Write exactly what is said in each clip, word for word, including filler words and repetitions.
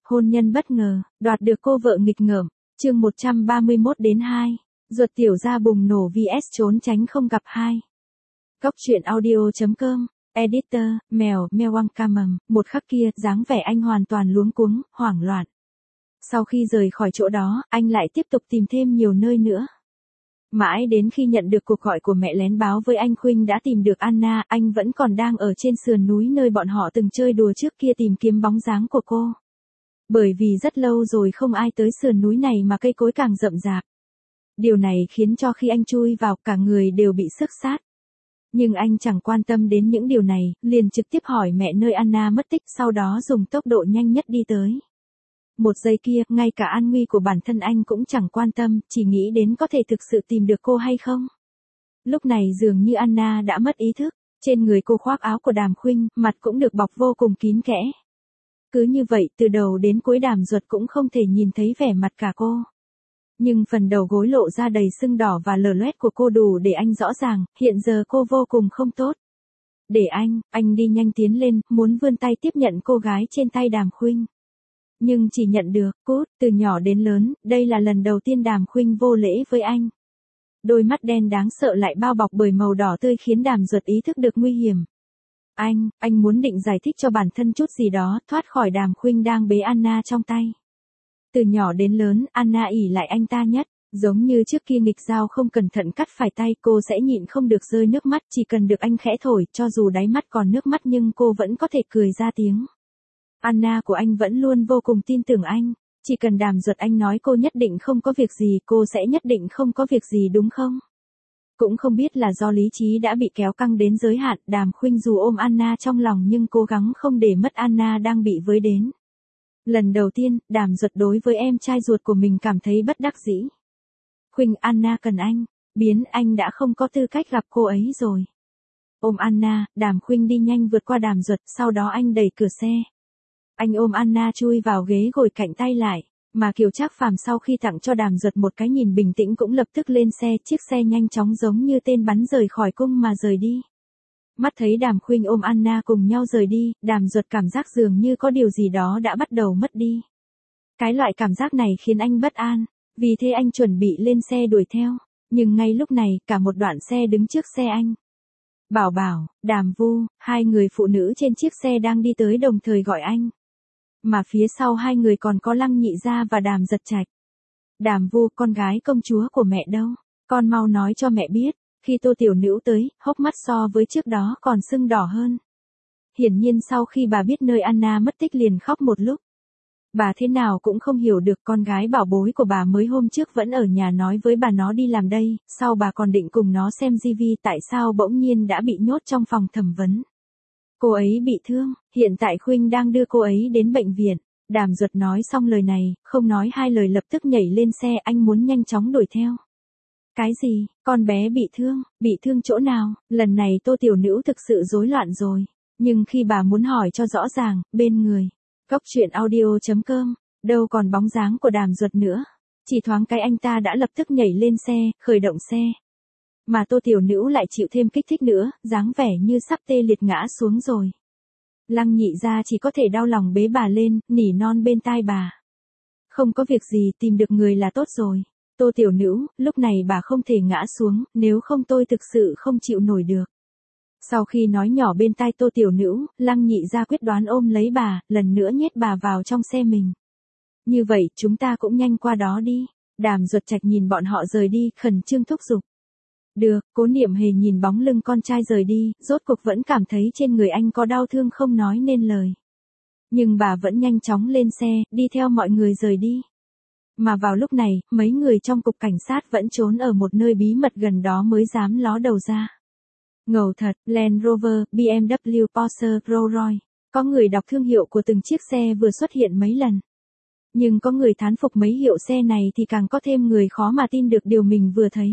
Hôn nhân bất ngờ, đoạt được cô vợ nghịch ngợm, chương một trăm ba mươi mốt đến hai. Ruột tiểu gia bùng nổ vs trốn tránh không gặp hai. Góc truyện audio chấm com, editor, mèo, mèo Wang Camầm, một khắc kia, dáng vẻ anh hoàn toàn luống cuống, hoảng loạn. Sau khi rời khỏi chỗ đó, anh lại tiếp tục tìm thêm nhiều nơi nữa. Mãi đến khi nhận được cuộc gọi của mẹ lén báo với anh Khuynh đã tìm được Anna, anh vẫn còn đang ở trên sườn núi nơi bọn họ từng chơi đùa trước kia tìm kiếm bóng dáng của cô. Bởi vì rất lâu rồi không ai tới sườn núi này mà cây cối càng rậm rạp. Điều này khiến cho khi anh chui vào cả người đều bị xước sát. Nhưng anh chẳng quan tâm đến những điều này, liền trực tiếp hỏi mẹ nơi Anna mất tích, sau đó dùng tốc độ nhanh nhất đi tới. Một giây kia, ngay cả an nguy của bản thân anh cũng chẳng quan tâm, chỉ nghĩ đến có thể thực sự tìm được cô hay không. Lúc này dường như Anna đã mất ý thức, trên người cô khoác áo của Đàm Khuynh, mặt cũng được bọc vô cùng kín kẽ. Cứ như vậy, từ đầu đến cuối Đàm Duật cũng không thể nhìn thấy vẻ mặt cả cô. Nhưng phần đầu gối lộ ra đầy sưng đỏ và lở loét của cô đủ để anh rõ ràng, hiện giờ cô vô cùng không tốt. Để anh, anh đi nhanh tiến lên, muốn vươn tay tiếp nhận cô gái trên tay Đàm Khuynh. Nhưng chỉ nhận được, cút, từ nhỏ đến lớn, đây là lần đầu tiên Đàm Khuynh vô lễ với anh. Đôi mắt đen đáng sợ lại bao bọc bởi màu đỏ tươi khiến Đàm Duật ý thức được nguy hiểm. Anh, anh muốn định giải thích cho bản thân chút gì đó, thoát khỏi Đàm Khuynh đang bế Anna trong tay. Từ nhỏ đến lớn, Anna ỷ lại anh ta nhất, giống như trước kia nghịch dao không cẩn thận cắt phải tay, cô sẽ nhịn không được rơi nước mắt, chỉ cần được anh khẽ thổi, cho dù đáy mắt còn nước mắt nhưng cô vẫn có thể cười ra tiếng. Anna của anh vẫn luôn vô cùng tin tưởng anh, chỉ cần Đàm Duật anh nói cô nhất định không có việc gì, cô sẽ nhất định không có việc gì đúng không? Cũng không biết là do lý trí đã bị kéo căng đến giới hạn, Đàm Khuynh dù ôm Anna trong lòng nhưng cố gắng không để mất Anna đang bị với đến. Lần đầu tiên, Đàm Duật đối với em trai ruột của mình cảm thấy bất đắc dĩ. Khuynh, Anna cần anh, biến anh đã không có tư cách gặp cô ấy rồi. Ôm Anna, Đàm Khuynh đi nhanh vượt qua Đàm Duật, sau đó anh đẩy cửa xe. Anh ôm Anna chui vào ghế ngồi cạnh tay lại, mà Kiều Trác Phàm sau khi tặng cho Đàm Duật một cái nhìn bình tĩnh cũng lập tức lên xe, chiếc xe nhanh chóng giống như tên bắn rời khỏi cung mà rời đi. Mắt thấy Đàm Khuynh ôm Anna cùng nhau rời đi, Đàm Duật cảm giác dường như có điều gì đó đã bắt đầu mất đi. Cái loại cảm giác này khiến anh bất an, vì thế anh chuẩn bị lên xe đuổi theo, nhưng ngay lúc này, cả một đoạn xe đứng trước xe anh. Bảo Bảo, Đàm Vu, hai người phụ nữ trên chiếc xe đang đi tới đồng thời gọi anh. Mà phía sau hai người còn có Lăng Nhị Gia và Đàm Giật Trạch. Đàm Vu, con gái công chúa của mẹ đâu? Con mau nói cho mẹ biết. Khi Tô Tiểu Nữ tới, hốc mắt so với trước đó còn sưng đỏ hơn. Hiển nhiên sau khi bà biết nơi Anna mất tích liền khóc một lúc. Bà thế nào cũng không hiểu được, con gái bảo bối của bà mới hôm trước vẫn ở nhà nói với bà nó đi làm đây, sau bà còn định cùng nó xem ti vi, tại sao bỗng nhiên đã bị nhốt trong phòng thẩm vấn. Cô ấy bị thương, hiện tại Khuynh đang đưa cô ấy đến bệnh viện. Đàm Duật nói xong lời này, không nói hai lời lập tức nhảy lên xe, anh muốn nhanh chóng đuổi theo. Cái gì, con bé bị thương, bị thương chỗ nào? Lần này Tô Tiểu Nữ thực sự rối loạn rồi. Nhưng khi bà muốn hỏi cho rõ ràng, bên người. Góc truyện audio chấm com, đâu còn bóng dáng của Đàm Duật nữa. Chỉ thoáng cái anh ta đã lập tức nhảy lên xe, khởi động xe. Mà Tô Tiểu Nữ lại chịu thêm kích thích nữa, dáng vẻ như sắp tê liệt ngã xuống rồi. Lăng Nhị Gia chỉ có thể đau lòng bế bà lên, nỉ non bên tai bà. Không có việc gì, tìm được người là tốt rồi. Tô Tiểu Nữ, lúc này bà không thể ngã xuống, nếu không tôi thực sự không chịu nổi được. Sau khi nói nhỏ bên tai Tô Tiểu Nữ, Lăng Nhị Gia quyết đoán ôm lấy bà, lần nữa nhét bà vào trong xe mình. Như vậy, chúng ta cũng nhanh qua đó đi. Đàm Duật Trạch nhìn bọn họ rời đi, khẩn trương thúc giục. Được, Cố Niệm Hề nhìn bóng lưng con trai rời đi, rốt cuộc vẫn cảm thấy trên người anh có đau thương không nói nên lời. Nhưng bà vẫn nhanh chóng lên xe, đi theo mọi người rời đi. Mà vào lúc này, mấy người trong cục cảnh sát vẫn trốn ở một nơi bí mật gần đó mới dám ló đầu ra. Ngầu thật, Land Rover, bê em vê, Porsche, Rolls-Royce. Có người đọc thương hiệu của từng chiếc xe vừa xuất hiện mấy lần. Nhưng có người thán phục mấy hiệu xe này thì càng có thêm người khó mà tin được điều mình vừa thấy.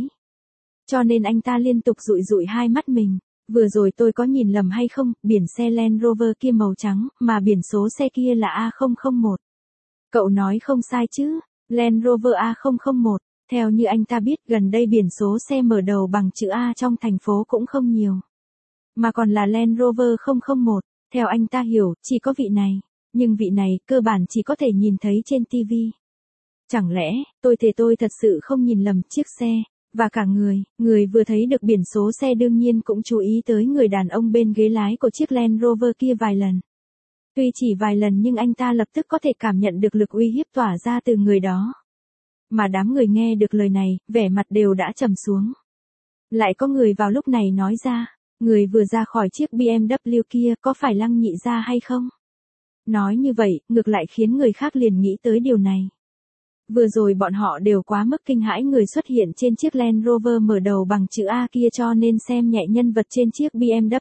Cho nên anh ta liên tục dụi dụi hai mắt mình. Vừa rồi tôi có nhìn lầm hay không, biển xe Land Rover kia màu trắng, mà biển số xe kia là A không không một. Cậu nói không sai chứ, Land Rover A không không một, theo như anh ta biết gần đây biển số xe mở đầu bằng chữ A trong thành phố cũng không nhiều. Mà còn là Land Rover không không một, theo anh ta hiểu, chỉ có vị này. Nhưng vị này, cơ bản chỉ có thể nhìn thấy trên ti vi. Chẳng lẽ, tôi thề tôi thật sự không nhìn lầm chiếc xe, và cả người, người vừa thấy được biển số xe đương nhiên cũng chú ý tới người đàn ông bên ghế lái của chiếc Land Rover kia vài lần. Tuy chỉ vài lần nhưng anh ta lập tức có thể cảm nhận được lực uy hiếp tỏa ra từ người đó. Mà đám người nghe được lời này, vẻ mặt đều đã trầm xuống. Lại có người vào lúc này nói ra, người vừa ra khỏi chiếc bê em vê kia có phải Lăng Nhị Gia hay không? Nói như vậy, ngược lại khiến người khác liền nghĩ tới điều này. Vừa rồi bọn họ đều quá mức kinh hãi người xuất hiện trên chiếc Land Rover mở đầu bằng chữ A kia cho nên xem nhẹ nhân vật trên chiếc bê em vê.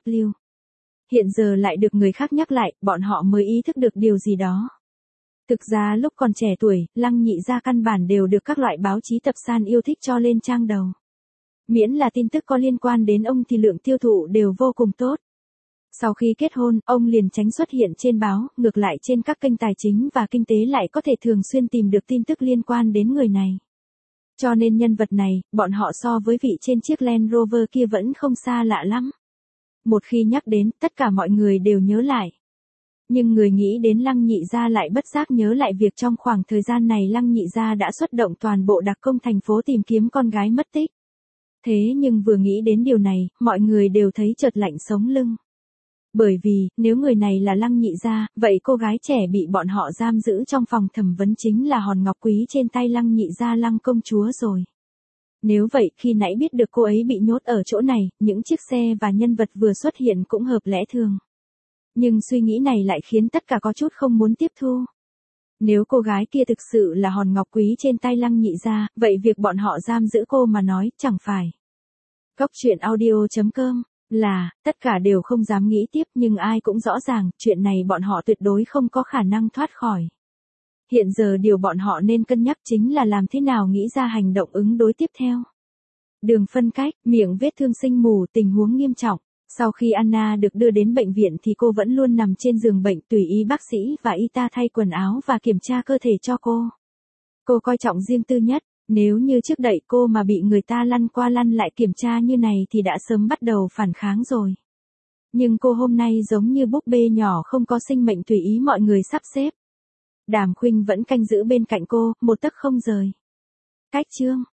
Hiện giờ lại được người khác nhắc lại, bọn họ mới ý thức được điều gì đó. Thực ra lúc còn trẻ tuổi, Lăng Nhị Gia căn bản đều được các loại báo chí tập san yêu thích cho lên trang đầu. Miễn là tin tức có liên quan đến ông thì lượng tiêu thụ đều vô cùng tốt. Sau khi kết hôn, ông liền tránh xuất hiện trên báo, ngược lại trên các kênh tài chính và kinh tế lại có thể thường xuyên tìm được tin tức liên quan đến người này. Cho nên nhân vật này, bọn họ so với vị trên chiếc Land Rover kia vẫn không xa lạ lắm. Một khi nhắc đến, tất cả mọi người đều nhớ lại. Nhưng người nghĩ đến Lăng Nhị Gia lại bất giác nhớ lại việc trong khoảng thời gian này Lăng Nhị Gia đã xuất động toàn bộ đặc công thành phố tìm kiếm con gái mất tích. Thế nhưng vừa nghĩ đến điều này, mọi người đều thấy chợt lạnh sống lưng. Bởi vì, nếu người này là Lăng Nhị Gia, vậy cô gái trẻ bị bọn họ giam giữ trong phòng thẩm vấn chính là hòn ngọc quý trên tay Lăng Nhị Gia Lăng công chúa rồi. Nếu vậy, khi nãy biết được cô ấy bị nhốt ở chỗ này, những chiếc xe và nhân vật vừa xuất hiện cũng hợp lẽ thường. Nhưng suy nghĩ này lại khiến tất cả có chút không muốn tiếp thu. Nếu cô gái kia thực sự là hòn ngọc quý trên tay Lăng Nhị Gia, vậy việc bọn họ giam giữ cô mà nói, chẳng phải. Cóc truyện audio chấm com là, tất cả đều không dám nghĩ tiếp nhưng ai cũng rõ ràng, chuyện này bọn họ tuyệt đối không có khả năng thoát khỏi. Hiện giờ điều bọn họ nên cân nhắc chính là làm thế nào nghĩ ra hành động ứng đối tiếp theo. Đường phân cách, miệng vết thương sinh mù, tình huống nghiêm trọng. Sau khi Anna được đưa đến bệnh viện thì cô vẫn luôn nằm trên giường bệnh tùy ý bác sĩ và y tá thay quần áo và kiểm tra cơ thể cho cô. Cô coi trọng riêng tư nhất, nếu như trước đậy cô mà bị người ta lăn qua lăn lại kiểm tra như này thì đã sớm bắt đầu phản kháng rồi. Nhưng cô hôm nay giống như búp bê nhỏ không có sinh mệnh tùy ý mọi người sắp xếp. Đàm Khuynh vẫn canh giữ bên cạnh cô, một tấc không rời. Cách chương